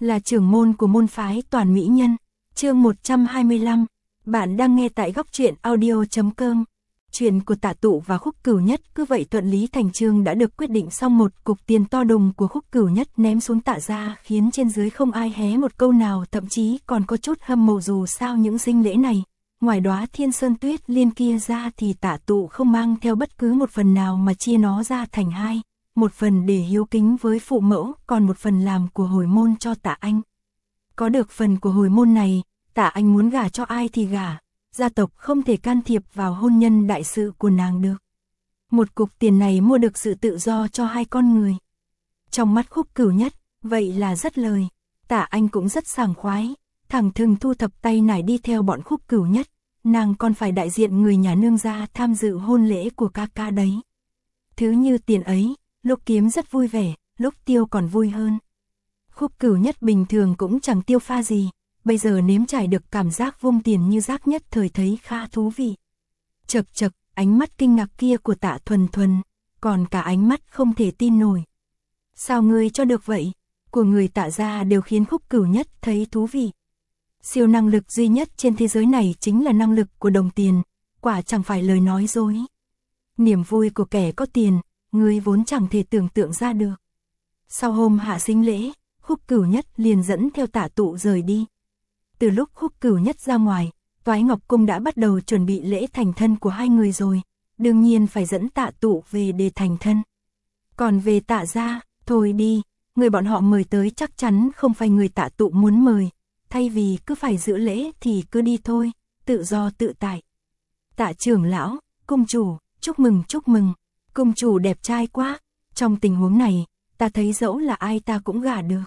là trưởng môn của môn phái Toàn Mỹ Nhân. Chương 125. Bạn đang nghe tại góc truyện audio.com. Chuyện của Tạ Tụ và Khúc Cửu Nhất cứ vậy thuận lý thành chương đã được quyết định xong. Một cục tiền to đùng của Khúc Cửu Nhất ném xuống Tạ gia khiến trên dưới không ai hé một câu nào, thậm chí còn có chút hâm mộ. Dù sao những sinh lễ này, ngoài đóa Thiên Sơn Tuyết Liên kia ra thì Tạ Tụ không mang theo bất cứ một phần nào mà chia nó ra thành hai. Một phần để hiếu kính với phụ mẫu, còn một phần làm của hồi môn cho Tạ Anh. Có được phần của hồi môn này, Tạ Anh muốn gả cho ai thì gả, gia tộc không thể can thiệp vào hôn nhân đại sự của nàng được. Một cục tiền này mua được sự tự do cho hai con người. Trong mắt Khúc Cửu Nhất, vậy là rất lời. Tạ Anh cũng rất sảng khoái, thẳng thừng thu thập tay nải đi theo bọn Khúc Cửu Nhất. Nàng còn phải đại diện người nhà nương gia tham dự hôn lễ của ca ca đấy. Thứ như tiền ấy, lúc kiếm rất vui vẻ, lúc tiêu còn vui hơn. Khúc Cửu Nhất bình thường cũng chẳng tiêu pha gì, bây giờ nếm trải được cảm giác vung tiền như rác nhất thời thấy khá thú vị. Chậc chậc, ánh mắt kinh ngạc kia của Tạ Thuần Thuần, còn cả ánh mắt không thể tin nổi. Sao ngươi cho được vậy? Của người Tạ gia đều khiến Khúc Cửu Nhất thấy thú vị. Siêu năng lực duy nhất trên thế giới này chính là năng lực của đồng tiền, quả chẳng phải lời nói dối. Niềm vui của kẻ có tiền, ngươi vốn chẳng thể tưởng tượng ra được. Sau hôm hạ sinh lễ, Khúc Cửu Nhất liền dẫn theo Tạ Tụ rời đi. Từ lúc Khúc Cửu Nhất ra ngoài, Toái Ngọc Cung đã bắt đầu chuẩn bị lễ thành thân của hai người rồi, đương nhiên phải dẫn Tạ Tụ về để thành thân. Còn về Tạ gia, thôi đi, người bọn họ mời tới chắc chắn không phải người Tạ Tụ muốn mời, thay vì cứ phải giữ lễ thì cứ đi thôi, tự do tự tại. Tạ trưởng lão, cung chủ, chúc mừng chúc mừng, cung chủ đẹp trai quá, trong tình huống này, ta thấy dẫu là ai ta cũng gả được.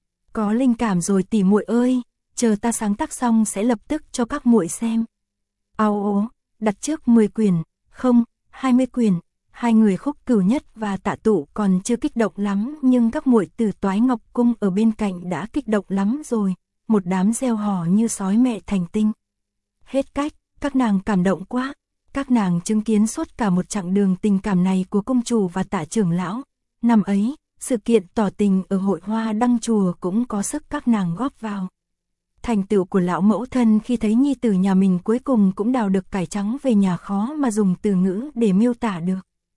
Có linh cảm rồi tỷ muội ơi, chờ ta sáng tác xong sẽ lập tức cho các muội xem. Ao ố, đặt trước 10 quyển, không, 20 quyển. Hai người Khúc Cửu Nhất và Tạ Tụ còn chưa kích động lắm, nhưng các muội từ Toái Ngọc Cung ở bên cạnh đã kích động lắm rồi, một đám reo hò như sói mẹ thành tinh. Hết cách, các nàng cảm động quá, các nàng chứng kiến suốt cả một chặng đường tình cảm này của công chủ và Tạ trưởng lão. Năm ấy, sự kiện tỏ tình ở hội hoa đăng chùa cũng có sức các nàng góp vào. Thành tựu của lão mẫu thân khi thấy nhi tử nhà mình cuối cùng cũng đào được cải trắng về nhà khó mà dùng từ ngữ để miêu tả được.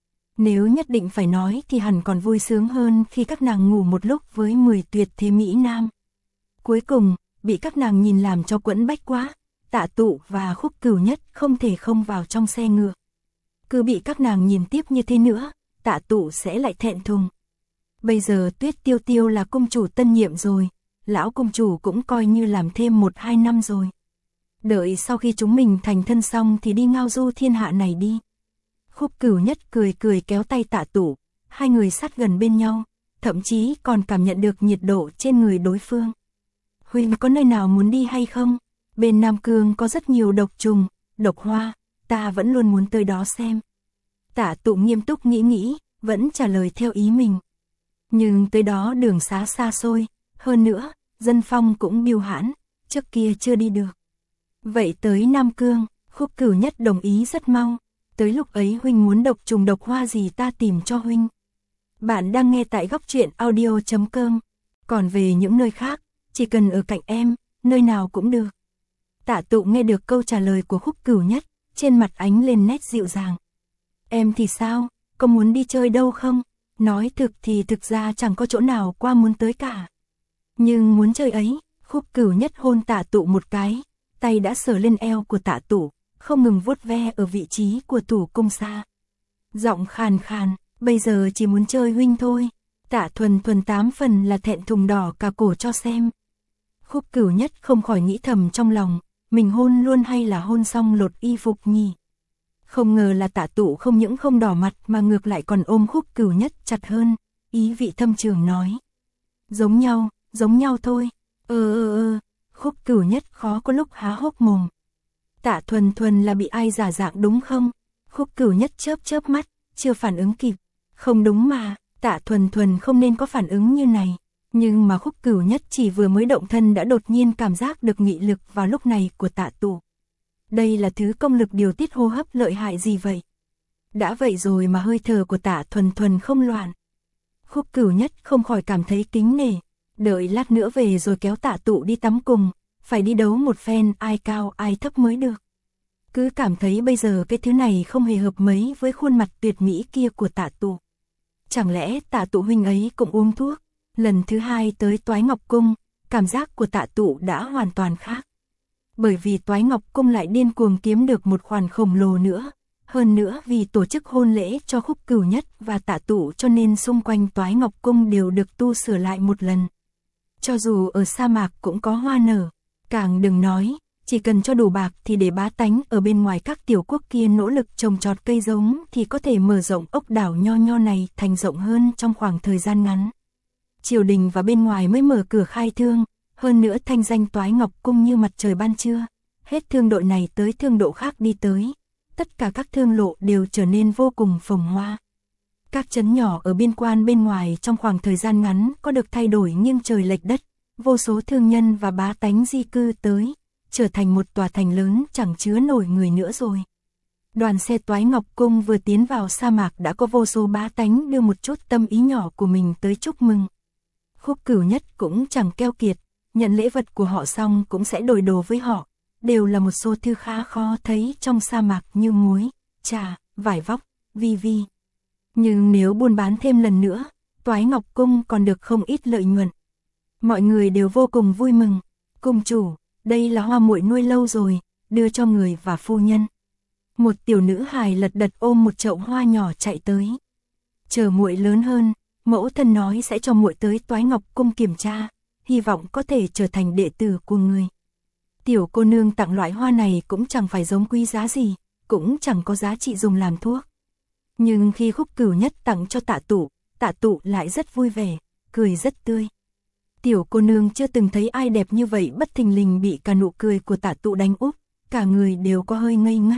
Nếu nhất định phải nói thì hẳn còn vui sướng hơn khi các nàng ngủ một lúc với 10 tuyệt thế mỹ nam. Cuối cùng, bị các nàng nhìn làm cho quẫn bách quá, Tạ Tụ và Khúc Cửu Nhất không thể không vào trong xe ngựa. Cứ bị các nàng nhìn tiếp như thế nữa, Tạ Tụ sẽ lại thẹn thùng. Bây giờ Tuyết Tiêu Tiêu là cung chủ tân nhiệm rồi, lão cung chủ cũng coi như làm thêm 1-2 năm rồi. Đợi sau khi chúng mình thành thân xong thì đi ngao du thiên hạ này đi. Khúc Cửu Nhất cười cười kéo tay Tạ Tụ, hai người sát gần bên nhau, thậm chí còn cảm nhận được nhiệt độ trên người đối phương. Huynh có nơi nào muốn đi hay không? Bên Nam Cương có rất nhiều độc trùng, độc hoa, ta vẫn luôn muốn tới đó xem. Tạ Tụ nghiêm túc nghĩ, vẫn trả lời theo ý mình. Nhưng tới đó đường xá xa xôi, hơn nữa, dân phong cũng biêu hãn, trước kia chưa đi được. Vậy tới Nam Cương, Khúc Cửu Nhất đồng ý rất mau. Tới lúc ấy huynh muốn độc trùng độc hoa gì ta tìm cho huynh. Bạn đang nghe tại góc truyện audio.com. Còn về những nơi khác, chỉ cần ở cạnh em, nơi nào cũng được. Tạ Tụ nghe được câu trả lời của Khúc Cửu Nhất, trên mặt ánh lên nét dịu dàng. Em thì sao, có muốn đi chơi đâu không? Nói thực thì thực ra chẳng có chỗ nào qua muốn tới cả. Nhưng muốn chơi ấy, Khúc Cửu Nhất hôn Tạ Tụ một cái, tay đã sờ lên eo của Tạ Tụ, không ngừng vuốt ve ở vị trí của tủ cung xa. Giọng khàn khàn, bây giờ chỉ muốn chơi huynh thôi. Tạ Thuần Thuần 8 phần là thẹn thùng đỏ cả cổ cho xem. Khúc Cửu Nhất không khỏi nghĩ thầm trong lòng, mình hôn luôn hay là hôn xong lột y phục nhỉ? Không ngờ là Tạ Tụ không những không đỏ mặt mà ngược lại còn ôm Khúc Cửu Nhất chặt hơn, ý vị thâm trường nói. Giống nhau thôi. Khúc Cửu Nhất khó có lúc há hốc mồm. Tạ Thuần Thuần là bị ai giả dạng đúng không? Khúc Cửu Nhất chớp mắt, chưa phản ứng kịp. Không đúng mà, Tạ Thuần Thuần không nên có phản ứng như này. Nhưng mà Khúc Cửu Nhất chỉ vừa mới động thân đã đột nhiên cảm giác được nghị lực vào lúc này của Tạ Tụ. Đây là thứ công lực điều tiết hô hấp lợi hại gì vậy? Đã vậy rồi mà hơi thở của Tạ Thuần Thuần không loạn. Khúc Cửu Nhất không khỏi cảm thấy kính nể. Đợi lát nữa về rồi kéo Tạ Tụ đi tắm cùng, phải đi đấu một phen ai cao ai thấp mới được. Cứ cảm thấy bây giờ cái thứ này không hề hợp mấy với khuôn mặt tuyệt mỹ kia của Tạ Tụ. Chẳng lẽ Tạ Tụ huynh ấy cũng uống thuốc? Lần thứ hai tới Toái Ngọc Cung, cảm giác của Tạ Tụ đã hoàn toàn khác. Bởi vì Toái Ngọc Cung lại điên cuồng kiếm được một khoản khổng lồ nữa. Hơn nữa vì tổ chức hôn lễ cho Khúc Cửu Nhất và Tạ Tụ cho nên xung quanh Toái Ngọc Cung đều được tu sửa lại một lần. Cho dù ở sa mạc cũng có hoa nở, càng đừng nói, chỉ cần cho đủ bạc thì để bá tánh ở bên ngoài các tiểu quốc kia nỗ lực trồng trọt cây giống thì có thể mở rộng ốc đảo nho nho này thành rộng hơn trong khoảng thời gian ngắn. Triều đình và bên ngoài mới mở cửa khai thương, hơn nữa thanh danh Toái Ngọc Cung như mặt trời ban trưa, hết thương đội này tới thương độ khác đi tới, tất cả các thương lộ đều trở nên vô cùng phồn hoa. Các trấn nhỏ ở biên quan bên ngoài trong khoảng thời gian ngắn có được thay đổi nghiêng trời lệch đất, vô số thương nhân và bá tánh di cư tới, trở thành một tòa thành lớn chẳng chứa nổi người nữa rồi. Đoàn xe Toái Ngọc Cung vừa tiến vào sa mạc đã có vô số bá tánh đưa một chút tâm ý nhỏ của mình tới chúc mừng. Khúc Cửu Nhất cũng chẳng keo kiệt, nhận lễ vật của họ xong cũng sẽ đổi đồ với họ, đều là một số thứ khá khó thấy trong sa mạc như muối, trà, vải vóc, vi vi. Nhưng nếu buôn bán thêm lần nữa, Toái Ngọc Cung còn được không ít lợi nhuận. Mọi người đều vô cùng vui mừng. Cung chủ, đây là hoa muội nuôi lâu rồi, đưa cho người và phu nhân. Một tiểu nữ hài lật đật ôm một chậu hoa nhỏ chạy tới. Chờ muội lớn hơn, mẫu thân nói sẽ cho muội tới Toái Ngọc Cung kiểm tra, hy vọng có thể trở thành đệ tử của người. Tiểu cô nương tặng loại hoa này cũng chẳng phải giống quý giá gì, cũng chẳng có giá trị dùng làm thuốc. Nhưng khi Khúc Cửu Nhất tặng cho Tạ Tụ lại rất vui vẻ, cười rất tươi. Tiểu cô nương chưa từng thấy ai đẹp như vậy, bất thình lình bị cả nụ cười của Tạ Tụ đánh úp, cả người đều có hơi ngây ngất.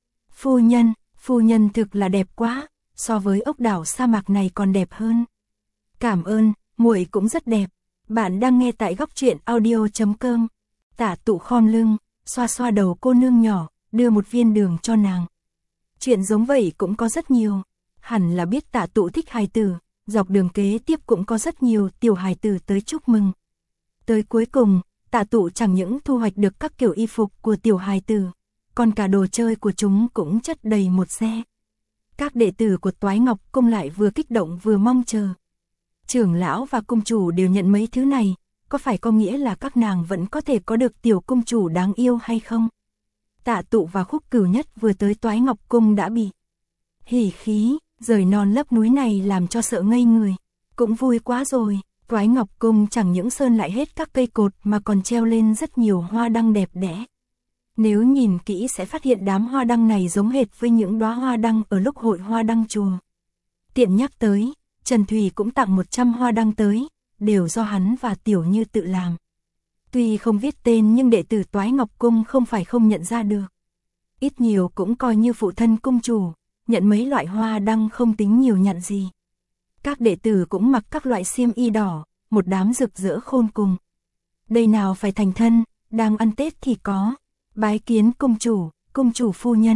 Phu nhân thực là đẹp quá, so với ốc đảo sa mạc này còn đẹp hơn. Cảm ơn, muội cũng rất đẹp. Bạn đang nghe tại Góc Truyện Audio.com. Tạ Tụ khom lưng, xoa xoa đầu cô nương nhỏ, đưa một viên đường cho nàng. Chuyện giống vậy cũng có rất nhiều. Hẳn là biết Tạ Tụ thích hài tử, dọc đường kế tiếp cũng có rất nhiều tiểu hài tử tới chúc mừng. Tới cuối cùng, Tạ Tụ chẳng những thu hoạch được các kiểu y phục của tiểu hài tử, còn cả đồ chơi của chúng cũng chất đầy một xe. Các đệ tử của Toái Ngọc Cung lại vừa kích động vừa mong chờ. Trưởng lão và cung chủ đều nhận mấy thứ này, có phải có nghĩa là các nàng vẫn có thể có được tiểu cung chủ đáng yêu hay không? Tạ Tụ và Khúc Cửu Nhất vừa tới Toái Ngọc Cung đã bị hỉ khí, rời non lấp núi này làm cho sợ ngây người. Cũng vui quá rồi, Toái Ngọc Cung chẳng những sơn lại hết các cây cột mà còn treo lên rất nhiều hoa đăng đẹp đẽ. Nếu nhìn kỹ sẽ phát hiện đám hoa đăng này giống hệt với những đóa hoa đăng ở lúc hội hoa đăng chùa. Tiện nhắc tới, Trần Thủy cũng tặng 100 hoa đăng tới, đều do hắn và Tiểu Như tự làm. Tuy không viết tên nhưng đệ tử Toái Ngọc Cung không phải không nhận ra được. Ít nhiều cũng coi như phụ thân cung chủ, nhận mấy loại hoa đăng không tính nhiều nhận gì. Các đệ tử cũng mặc các loại xiêm y đỏ, một đám rực rỡ khôn cùng. Đây nào phải thành thân, đang ăn Tết thì có. Bái kiến cung chủ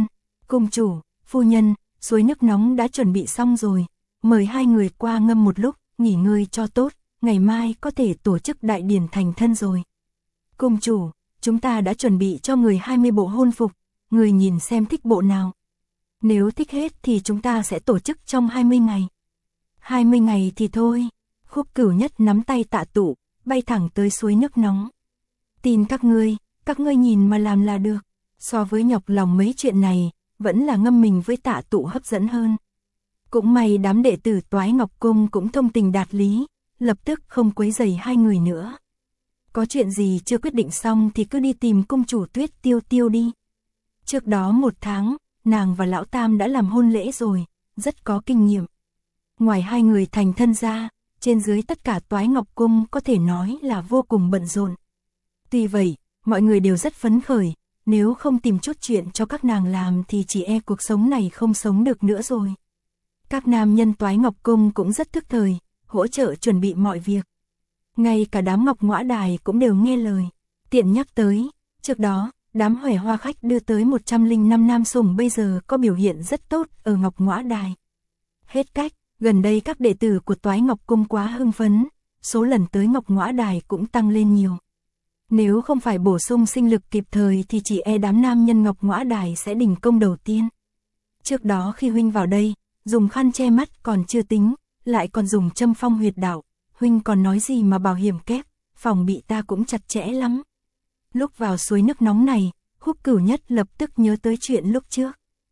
phu nhân, suối nước nóng đã chuẩn bị xong rồi, mời hai người qua ngâm một lúc, nghỉ ngơi cho tốt, ngày mai có thể tổ chức đại điển thành thân rồi. Cung chủ, chúng ta đã chuẩn bị cho người 20 bộ hôn phục, người nhìn xem thích bộ nào. Nếu thích hết thì chúng ta sẽ tổ chức trong 20 ngày. 20 ngày thì thôi. Khúc Cửu Nhất nắm tay Tạ Tụ, bay thẳng tới suối nước nóng. Tin các ngươi nhìn mà làm là được. So với nhọc lòng mấy chuyện này, vẫn là ngâm mình với Tạ Tụ hấp dẫn hơn. Cũng may đám đệ tử Toái Ngọc Cung cũng thông tình đạt lý, lập tức không quấy rầy hai người nữa. Có chuyện gì chưa quyết định xong thì cứ đi tìm cung chủ Tuyết Tiêu Tiêu đi. Trước đó 1 tháng, nàng và Lão Tam đã làm hôn lễ rồi, rất có kinh nghiệm. Ngoài hai người thành thân ra, trên dưới tất cả Toái Ngọc Cung có thể nói là vô cùng bận rộn. Tuy vậy, mọi người đều rất phấn khởi, nếu không tìm chút chuyện cho các nàng làm thì chỉ e cuộc sống này không sống được nữa rồi. Các nam nhân Toái Ngọc Cung cũng rất thức thời, hỗ trợ chuẩn bị mọi việc. Ngay cả đám Ngọc Ngõa Đài cũng đều nghe lời. Tiện nhắc tới, trước đó, đám Huệ Hoa khách đưa tới 105 nam sủng bây giờ có biểu hiện rất tốt ở Ngọc Ngõa Đài. Hết cách, gần đây các đệ tử của Toái Ngọc Cung quá hưng phấn, số lần tới Ngọc Ngõa Đài cũng tăng lên nhiều. Nếu không phải bổ sung sinh lực kịp thời thì chỉ e đám nam nhân Ngọc Ngõa Đài sẽ đình công đầu tiên. Trước đó khi huynh vào đây, dùng khăn che mắt còn chưa tính, lại còn dùng châm phong huyệt đạo, huynh còn nói gì mà bảo hiểm kép, phòng bị ta cũng chặt chẽ lắm. Lúc vào suối nước nóng này, Khúc Cửu Nhất lập tức nhớ tới chuyện lúc trước.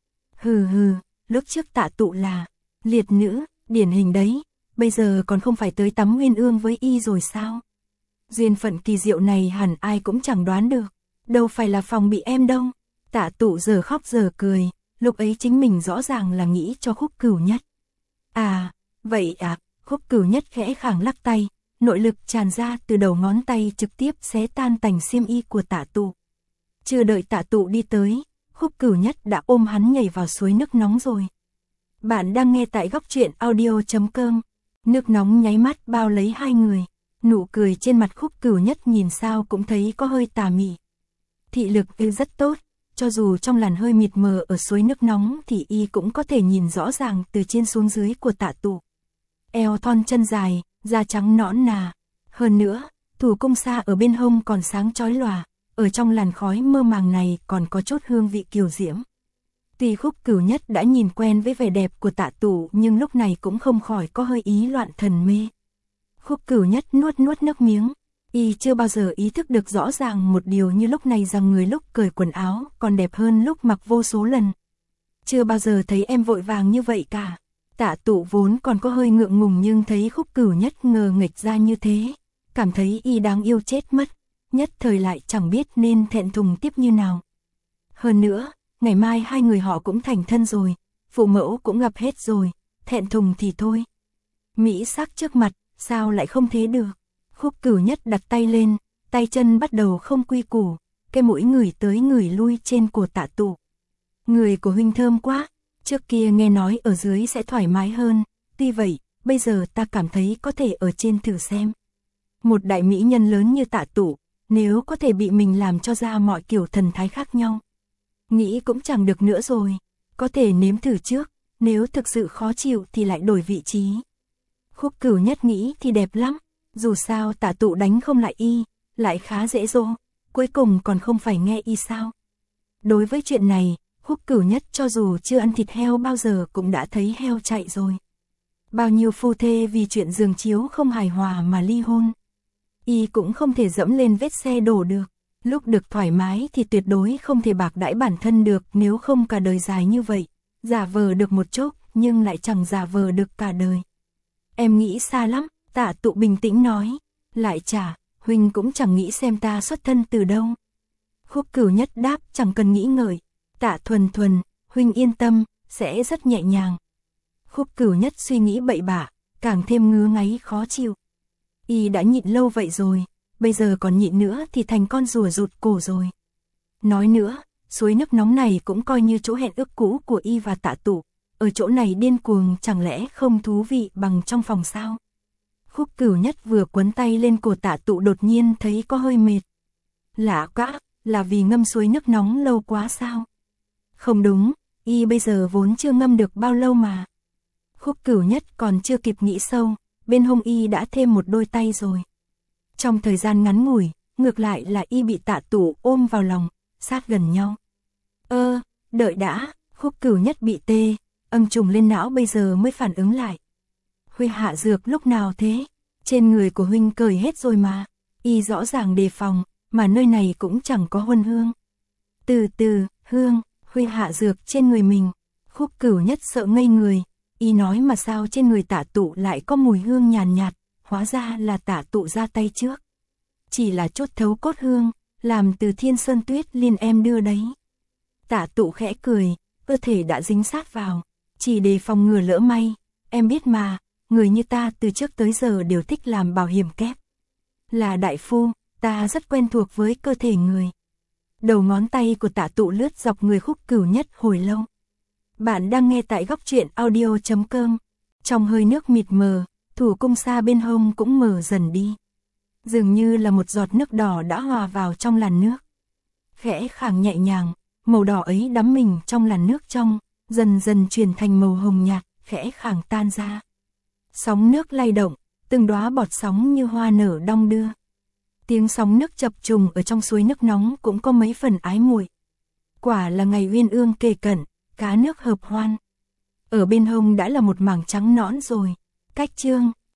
Hừ, lúc trước Tạ Tụ là liệt nữ, điển hình đấy, bây giờ còn không phải tới tắm Nguyên Ương với y rồi sao? Duyên phận kỳ diệu này hẳn ai cũng chẳng đoán được, đâu phải là phòng bị em đâu. Tạ Tụ giờ khóc giờ cười, lúc ấy chính mình rõ ràng là nghĩ cho Khúc Cửu Nhất. À, vậy à, Khúc Cửu Nhất khẽ khàng lắc tay, nội lực tràn ra từ đầu ngón tay trực tiếp xé tan tành xiêm y của Tạ Tụ. Chưa đợi Tạ Tụ đi tới, Khúc Cửu Nhất đã ôm hắn nhảy vào suối nước nóng rồi. Bạn đang nghe tại góc truyện audio.com. Nước nóng nháy mắt bao lấy hai người, nụ cười trên mặt Khúc Cửu Nhất nhìn sao cũng thấy có hơi tà mị. Thị lực y rất tốt, cho dù trong làn hơi mịt mờ ở suối nước nóng thì y cũng có thể nhìn rõ ràng từ trên xuống dưới của Tạ Tụ. Eo thon chân dài, da trắng nõn nà. Hơn nữa, thủ cung xa ở bên hông còn sáng chói lòa, ở trong làn khói mơ màng này còn có chút hương vị kiều diễm. Tuy Khúc Cửu Nhất đã nhìn quen với vẻ đẹp của Tạ Tụ nhưng lúc này cũng không khỏi có hơi ý loạn thần mê. Khúc Cửu Nhất nuốt nước miếng, y chưa bao giờ ý thức được rõ ràng một điều như lúc này rằng người lúc cởi quần áo còn đẹp hơn lúc mặc vô số lần. Chưa bao giờ thấy em vội vàng như vậy cả. Tạ Tụ vốn còn có hơi ngượng ngùng nhưng thấy Khúc Cửu Nhất ngờ nghệch ra như thế, cảm thấy y đáng yêu chết mất, nhất thời lại chẳng biết nên thẹn thùng tiếp như nào. Hơn nữa, ngày mai hai người họ cũng thành thân rồi, phụ mẫu cũng gặp hết rồi, thẹn thùng thì thôi. Mỹ sắc trước mặt, sao lại không thế được. Khúc Cửu Nhất đặt tay lên, tay chân bắt đầu không quy củ, cái mũi ngửi tới ngửi lui trên cổ Tạ Tụ. Người của huynh thơm quá, trước kia nghe nói ở dưới sẽ thoải mái hơn, tuy vậy, bây giờ ta cảm thấy có thể ở trên thử xem. Một đại mỹ nhân lớn như Tạ Tụ, nếu có thể bị mình làm cho ra mọi kiểu thần thái khác nhau, nghĩ cũng chẳng được nữa rồi, có thể nếm thử trước, nếu thực sự khó chịu thì lại đổi vị trí. Khúc Cửu Nhất nghĩ thì đẹp lắm, dù sao Tạ Tụ đánh không lại y, lại khá dễ dỗ, cuối cùng còn không phải nghe y sao. Đối với chuyện này, Khúc Cửu Nhất cho dù chưa ăn thịt heo bao giờ cũng đã thấy heo chạy rồi. Bao nhiêu phu thê vì chuyện giường chiếu không hài hòa mà ly hôn. Y cũng không thể dẫm lên vết xe đổ được, lúc được thoải mái thì tuyệt đối không thể bạc đãi bản thân được, nếu không cả đời dài như vậy, giả vờ được một chốc nhưng lại chẳng giả vờ được cả đời. Em nghĩ xa lắm, Tạ Tụ bình tĩnh nói, lại chả, huynh cũng chẳng nghĩ xem ta xuất thân từ đâu. Khúc Cửu Nhất đáp chẳng cần nghĩ ngợi, Tạ Thuần, huynh yên tâm, sẽ rất nhẹ nhàng. Khúc Cửu Nhất suy nghĩ bậy bạ, càng thêm ngứa ngáy khó chịu. Y đã nhịn lâu vậy rồi, bây giờ còn nhịn nữa thì thành con rùa rụt cổ rồi. Nói nữa, suối nước nóng này cũng coi như chỗ hẹn ước cũ của y và Tạ Tụ, ở chỗ này điên cuồng chẳng lẽ không thú vị bằng trong phòng sao? Khúc Cửu Nhất vừa quấn tay lên cổ Tạ Tụ đột nhiên thấy có hơi mệt. Lạ quá, là vì ngâm suối nước nóng lâu quá sao? Không đúng, y bây giờ vốn chưa ngâm được bao lâu mà. Khúc Cửu Nhất còn chưa kịp nghĩ sâu, bên hông y đã thêm một đôi tay rồi. Trong thời gian ngắn ngủi, ngược lại là y bị Tạ Tụ ôm vào lòng, sát gần nhau. Đợi đã, Khúc Cửu Nhất bị tê, âm trùng lên não bây giờ mới phản ứng lại. Huy hạ dược lúc nào thế? Trên người của huynh cởi hết rồi mà. Y rõ ràng đề phòng, mà nơi này cũng chẳng có huân hương. Từ từ, hương, Huy hạ dược trên người mình. Khúc Cửu Nhất sợ ngây người. Y nói mà sao trên người Tạ Tụ lại có mùi hương nhàn nhạt, hóa ra là Tạ Tụ ra tay trước. Chỉ là chốt thấu cốt hương, làm từ Thiên Sơn Tuyết Liên em đưa đấy. Tạ Tụ khẽ cười, cơ thể đã dính sát vào, chỉ để phòng ngừa lỡ may. Em biết mà, người như ta từ trước tới giờ đều thích làm bảo hiểm kép. Là đại phu, ta rất quen thuộc với cơ thể người. Đầu ngón tay của Tạ Tụ lướt dọc người Khúc Cửu Nhất hồi lâu. Bạn đang nghe tại góc truyện audio.com. Trong hơi nước mịt mờ, thủ cung xa bên hông cũng mờ dần đi. Dường như là một giọt nước đỏ đã hòa vào trong làn nước. Khẽ khàng nhẹ nhàng, màu đỏ ấy đắm mình trong làn nước trong, dần dần chuyển thành màu hồng nhạt, khẽ khàng tan ra. Sóng nước lay động, từng đóa bọt sóng như hoa nở đong đưa. Tiếng sóng nước chập trùng ở trong suối nước nóng cũng có mấy phần ái muội. Quả là ngày uyên ương kề cận, cá nước hợp hoan. Ở bên hông đã là một mảng trắng nõn rồi. Cách chương